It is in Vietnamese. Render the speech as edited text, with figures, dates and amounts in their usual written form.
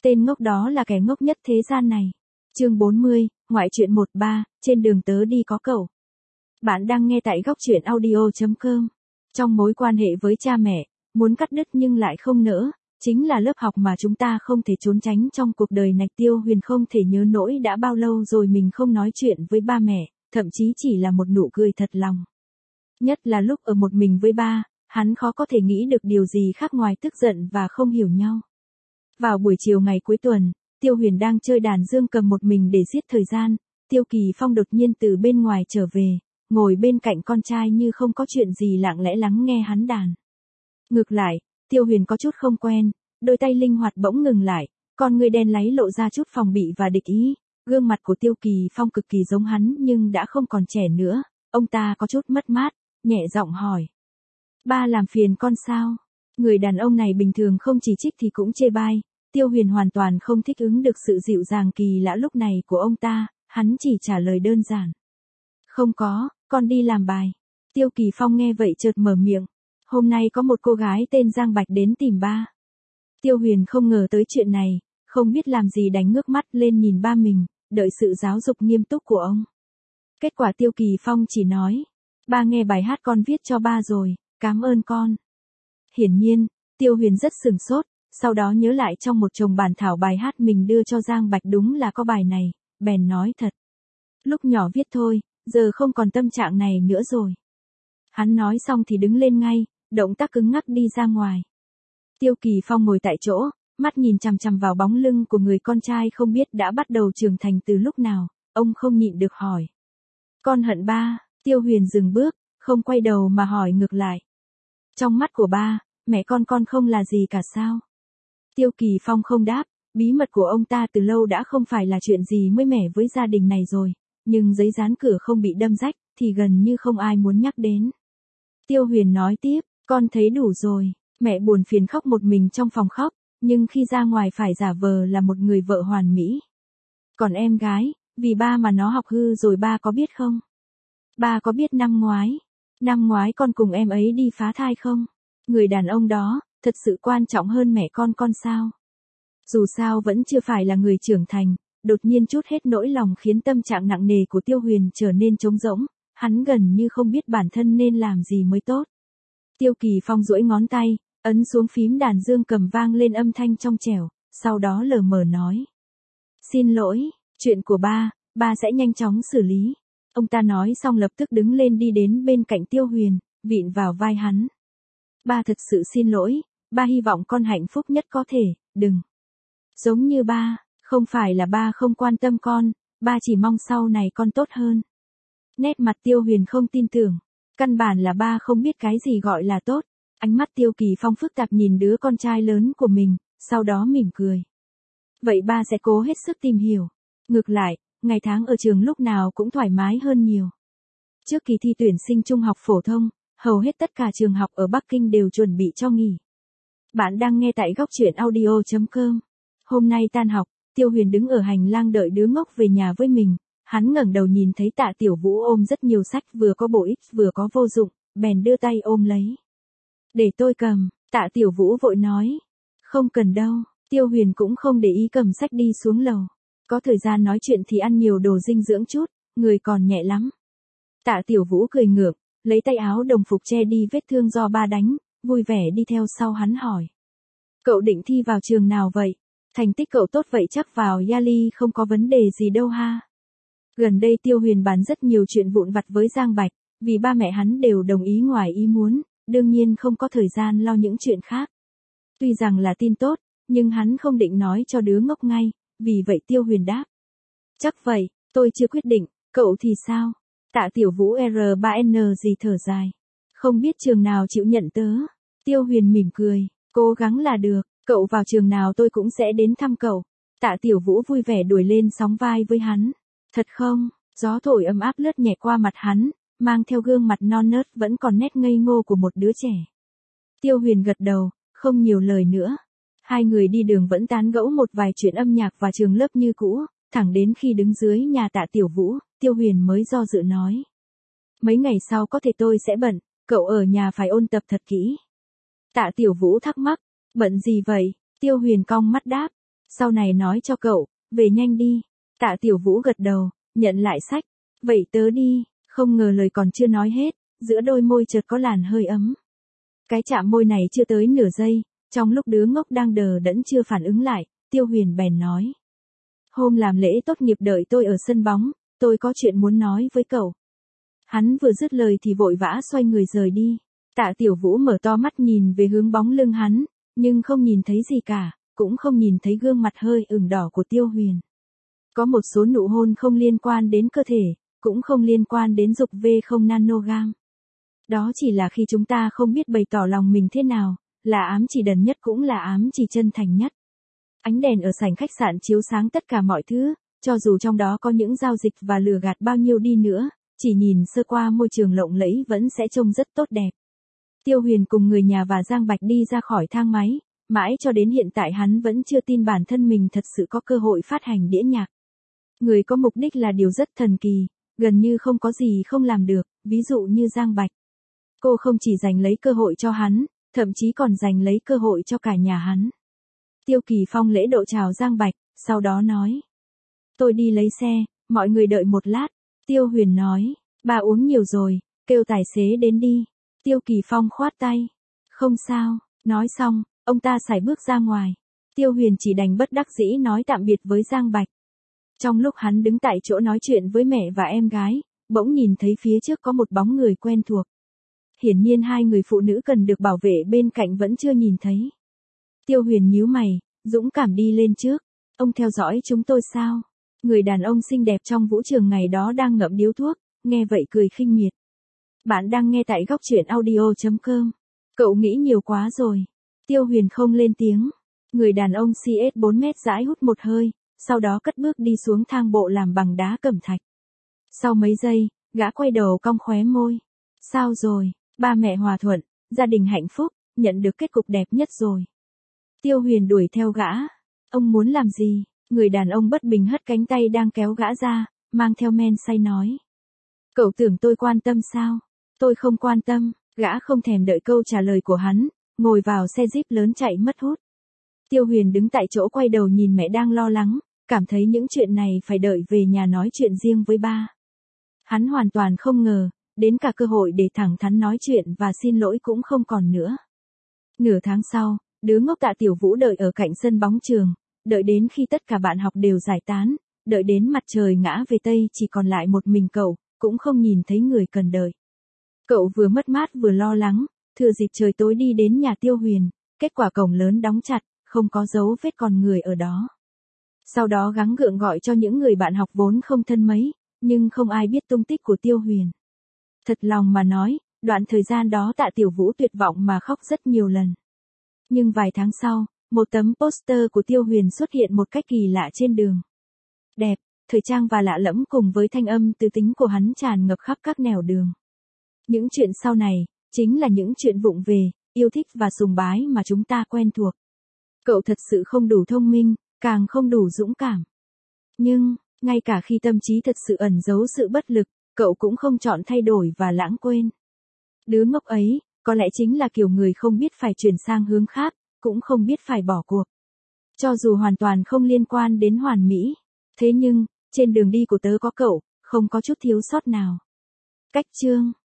Tên ngốc đó là kẻ ngốc nhất thế gian này. Chương 40, ngoại truyện 13, trên đường tớ đi có cậu. Bạn đang nghe tại góc truyện audio.com. Trong mối quan hệ với cha mẹ, muốn cắt đứt nhưng lại không nỡ, chính là lớp học mà chúng ta không thể trốn tránh trong cuộc đời này. Tiêu Huyền không thể nhớ nổi đã bao lâu rồi mình không nói chuyện với ba mẹ, thậm chí chỉ là một nụ cười thật lòng. Nhất là lúc ở một mình với ba, hắn khó có thể nghĩ được điều gì khác ngoài tức giận và không hiểu nhau. Vào buổi chiều ngày cuối tuần, Tiêu Huyền đang chơi đàn dương cầm một mình để giết thời gian, Tiêu Kỳ Phong đột nhiên từ bên ngoài trở về, ngồi bên cạnh con trai như không có chuyện gì lặng lẽ lắng nghe hắn đàn. Ngược lại, Tiêu Huyền có chút không quen, đôi tay linh hoạt bỗng ngừng lại, con người đen láy lộ ra chút phòng bị và địch ý. Gương mặt của Tiêu Kỳ Phong cực kỳ giống hắn nhưng đã không còn trẻ nữa, ông ta có chút mất mát, nhẹ giọng hỏi. Ba làm phiền con sao? Người đàn ông này bình thường không chỉ trích thì cũng chê bai, Tiêu Huyền hoàn toàn không thích ứng được sự dịu dàng kỳ lạ lúc này của ông ta, hắn chỉ trả lời đơn giản. Không có, con đi làm bài. Tiêu Kỳ Phong nghe vậy chợt mở miệng. Hôm nay có một cô gái tên Giang Bạch đến tìm ba. Tiêu Huyền không ngờ tới chuyện này, không biết làm gì đành ngước mắt lên nhìn ba mình, đợi sự giáo dục nghiêm túc của ông. Kết quả Tiêu Kỳ Phong chỉ nói, ba nghe bài hát con viết cho ba rồi, cảm ơn con. Hiển nhiên, Tiêu Huyền rất sửng sốt, sau đó nhớ lại trong một chồng bản thảo bài hát mình đưa cho Giang Bạch đúng là có bài này, bèn nói thật. Lúc nhỏ viết thôi, giờ không còn tâm trạng này nữa rồi. Hắn nói xong thì đứng lên ngay, động tác cứng ngắc đi ra ngoài. Tiêu Kỳ Phong ngồi tại chỗ, mắt nhìn chằm chằm vào bóng lưng của người con trai không biết đã bắt đầu trưởng thành từ lúc nào, ông không nhịn được hỏi. Con hận ba. Tiêu Huyền dừng bước, không quay đầu mà hỏi ngược lại. Trong mắt của ba, mẹ con không là gì cả sao? Tiêu Kỳ Phong không đáp, bí mật của ông ta từ lâu đã không phải là chuyện gì mới mẻ với gia đình này rồi, nhưng giấy dán cửa không bị đâm rách, thì gần như không ai muốn nhắc đến. Tiêu Huyền nói tiếp, con thấy đủ rồi, mẹ buồn phiền khóc một mình trong phòng khóc, nhưng khi ra ngoài phải giả vờ là một người vợ hoàn mỹ. Còn em gái, vì ba mà nó học hư rồi ba có biết không? Ba có biết năm ngoái con cùng em ấy đi phá thai không? Người đàn ông đó, thật sự quan trọng hơn mẹ con sao? Dù sao vẫn chưa phải là người trưởng thành, đột nhiên trút hết nỗi lòng khiến tâm trạng nặng nề của Tiêu Huyền trở nên trống rỗng, hắn gần như không biết bản thân nên làm gì mới tốt. Tiêu Kỳ Phong duỗi ngón tay, ấn xuống phím đàn dương cầm vang lên âm thanh trong trẻo, sau đó lờ mờ nói. Xin lỗi, chuyện của ba sẽ nhanh chóng xử lý. Ông ta nói xong lập tức đứng lên đi đến bên cạnh Tiêu Huyền, vịn vào vai hắn. Ba thật sự xin lỗi, ba hy vọng con hạnh phúc nhất có thể, đừng. Giống như ba, không phải là ba không quan tâm con, ba chỉ mong sau này con tốt hơn. Nét mặt Tiêu Huyền không tin tưởng, căn bản là ba không biết cái gì gọi là tốt. Ánh mắt Tiêu Kỳ Phong phức tạp nhìn đứa con trai lớn của mình, sau đó mỉm cười. Vậy ba sẽ cố hết sức tìm hiểu. Ngược lại, ngày tháng ở trường lúc nào cũng thoải mái hơn nhiều. Trước kỳ thi tuyển sinh trung học phổ thông, hầu hết tất cả trường học ở Bắc Kinh đều chuẩn bị cho nghỉ. Bạn đang nghe tại góc truyện audio.com. Hôm nay tan học, Tiêu Huyền đứng ở hành lang đợi đứa ngốc về nhà với mình. Hắn ngẩng đầu nhìn thấy Tạ Tiểu Vũ ôm rất nhiều sách vừa có bổ ích vừa có vô dụng, bèn đưa tay ôm lấy. Để tôi cầm, Tạ Tiểu Vũ vội nói. Không cần đâu, Tiêu Huyền cũng không để ý cầm sách đi xuống lầu. Có thời gian nói chuyện thì ăn nhiều đồ dinh dưỡng chút, người còn nhẹ lắm. Tạ Tiểu Vũ cười ngượng, lấy tay áo đồng phục che đi vết thương do ba đánh, vui vẻ đi theo sau hắn hỏi. Cậu định thi vào trường nào vậy? Thành tích cậu tốt vậy chắc vào Yali không có vấn đề gì đâu ha. Gần đây Tiêu Huyền bàn rất nhiều chuyện vụn vặt với Giang Bạch, vì ba mẹ hắn đều đồng ý ngoài ý muốn, đương nhiên không có thời gian lo những chuyện khác. Tuy rằng là tin tốt, nhưng hắn không định nói cho đứa ngốc ngay, vì vậy Tiêu Huyền đáp. Chắc vậy, tôi chưa quyết định, cậu thì sao? Tạ Tiểu Vũ R3N gì thở dài. Không biết trường nào chịu nhận tớ. Tiêu Huyền mỉm cười, cố gắng là được, cậu vào trường nào tôi cũng sẽ đến thăm cậu. Tạ Tiểu Vũ vui vẻ đuổi lên sóng vai với hắn. Thật không? Gió thổi ấm áp lướt nhẹ qua mặt hắn, mang theo gương mặt non nớt vẫn còn nét ngây ngô của một đứa trẻ. Tiêu Huyền gật đầu, không nhiều lời nữa. Hai người đi đường vẫn tán gẫu một vài chuyện âm nhạc và trường lớp như cũ, thẳng đến khi đứng dưới nhà Tạ Tiểu Vũ, Tiêu Huyền mới do dự nói. Mấy ngày sau có thể tôi sẽ bận, cậu ở nhà phải ôn tập thật kỹ. Tạ Tiểu Vũ thắc mắc, bận gì vậy? Tiêu Huyền cong mắt đáp, Sau này nói cho cậu, về nhanh đi. Tạ Tiểu Vũ gật đầu, nhận lại sách. Vậy tớ đi, không ngờ lời còn chưa nói hết, giữa đôi môi chợt có làn hơi ấm. Cái chạm môi này chưa tới nửa giây, trong lúc đứa ngốc đang đờ đẫn chưa phản ứng lại, Tiêu Huyền bèn nói. Hôm làm lễ tốt nghiệp đợi tôi ở sân bóng, tôi có chuyện muốn nói với cậu. Hắn vừa dứt lời thì vội vã xoay người rời đi. Tạ Tiểu Vũ mở to mắt nhìn về hướng bóng lưng hắn, nhưng không nhìn thấy gì cả, cũng không nhìn thấy gương mặt hơi ửng đỏ của Tiêu Huyền. Có một số nụ hôn không liên quan đến cơ thể, cũng không liên quan đến dục V0 nanogam. Đó chỉ là khi chúng ta không biết bày tỏ lòng mình thế nào, là ám chỉ đần nhất cũng là ám chỉ chân thành nhất. Ánh đèn ở sảnh khách sạn chiếu sáng tất cả mọi thứ, cho dù trong đó có những giao dịch và lừa gạt bao nhiêu đi nữa, chỉ nhìn sơ qua môi trường lộng lẫy vẫn sẽ trông rất tốt đẹp. Tiêu Huyền cùng người nhà và Giang Bạch đi ra khỏi thang máy, mãi cho đến hiện tại hắn vẫn chưa tin bản thân mình thật sự có cơ hội phát hành đĩa nhạc. Người có mục đích là điều rất thần kỳ, gần như không có gì không làm được, ví dụ như Giang Bạch. Cô không chỉ giành lấy cơ hội cho hắn, thậm chí còn giành lấy cơ hội cho cả nhà hắn. Tiêu Kỳ Phong lễ độ chào Giang Bạch, sau đó nói. Tôi đi lấy xe, mọi người đợi một lát. Tiêu Huyền nói, bà uống nhiều rồi, kêu tài xế đến đi. Tiêu Kỳ Phong khoát tay. Không sao, nói xong, ông ta sải bước ra ngoài. Tiêu Huyền chỉ đành bất đắc dĩ nói tạm biệt với Giang Bạch. Trong lúc hắn đứng tại chỗ nói chuyện với mẹ và em gái, bỗng nhìn thấy phía trước có một bóng người quen thuộc. Hiển nhiên hai người phụ nữ cần được bảo vệ bên cạnh vẫn chưa nhìn thấy. Tiêu Huyền nhíu mày, dũng cảm đi lên trước. Ông theo dõi chúng tôi sao? Người đàn ông xinh đẹp trong vũ trường ngày đó đang ngậm điếu thuốc, nghe vậy cười khinh miệt. Bạn đang nghe tại góc truyện audio.com. Cậu nghĩ nhiều quá rồi. Tiêu Huyền không lên tiếng. Người đàn ông CS 4 mét rãi hút một hơi, sau đó cất bước đi xuống thang bộ làm bằng đá cẩm thạch. Sau mấy giây, gã quay đầu cong khóe môi. Sao rồi, ba mẹ hòa thuận, gia đình hạnh phúc, nhận được kết cục đẹp nhất rồi. Tiêu Huyền đuổi theo gã. Ông muốn làm gì? Người đàn ông bất bình hất cánh tay đang kéo gã ra, mang theo men say nói. Cậu tưởng tôi quan tâm sao? Tôi không quan tâm. Gã không thèm đợi câu trả lời của hắn, ngồi vào xe Jeep lớn chạy mất hút. Tiêu Huyền đứng tại chỗ quay đầu nhìn mẹ đang lo lắng, cảm thấy những chuyện này phải đợi về nhà nói chuyện riêng với ba. Hắn hoàn toàn không ngờ, đến cả cơ hội để thẳng thắn nói chuyện và xin lỗi cũng không còn nữa. Nửa tháng sau, đứa ngốc Tạ Tiểu Vũ đợi ở cạnh sân bóng trường, đợi đến khi tất cả bạn học đều giải tán, đợi đến mặt trời ngã về Tây chỉ còn lại một mình cậu, cũng không nhìn thấy người cần đợi. Cậu vừa mất mát vừa lo lắng, thừa dịp trời tối đi đến nhà Tiêu Huyền, kết quả cổng lớn đóng chặt, không có dấu vết con người ở đó. Sau đó gắng gượng gọi cho những người bạn học vốn không thân mấy, nhưng không ai biết tung tích của Tiêu Huyền. Thật lòng mà nói, đoạn thời gian đó Tạ Tiểu Vũ tuyệt vọng mà khóc rất nhiều lần. Nhưng vài tháng sau, một tấm poster của Tiêu Huyền xuất hiện một cách kỳ lạ trên đường. Đẹp, thời trang và lạ lẫm cùng với thanh âm tư tính của hắn tràn ngập khắp các nẻo đường. Những chuyện sau này, chính là những chuyện vụng về, yêu thích và sùng bái mà chúng ta quen thuộc. Cậu thật sự không đủ thông minh, càng không đủ dũng cảm. Nhưng, ngay cả khi tâm trí thật sự ẩn giấu sự bất lực, cậu cũng không chọn thay đổi và lãng quên. Đứa ngốc ấy, có lẽ chính là kiểu người không biết phải chuyển sang hướng khác, cũng không biết phải bỏ cuộc. Cho dù hoàn toàn không liên quan đến hoàn mỹ. Thế nhưng, trên đường đi của tớ có cậu, không có chút thiếu sót nào. Cách chương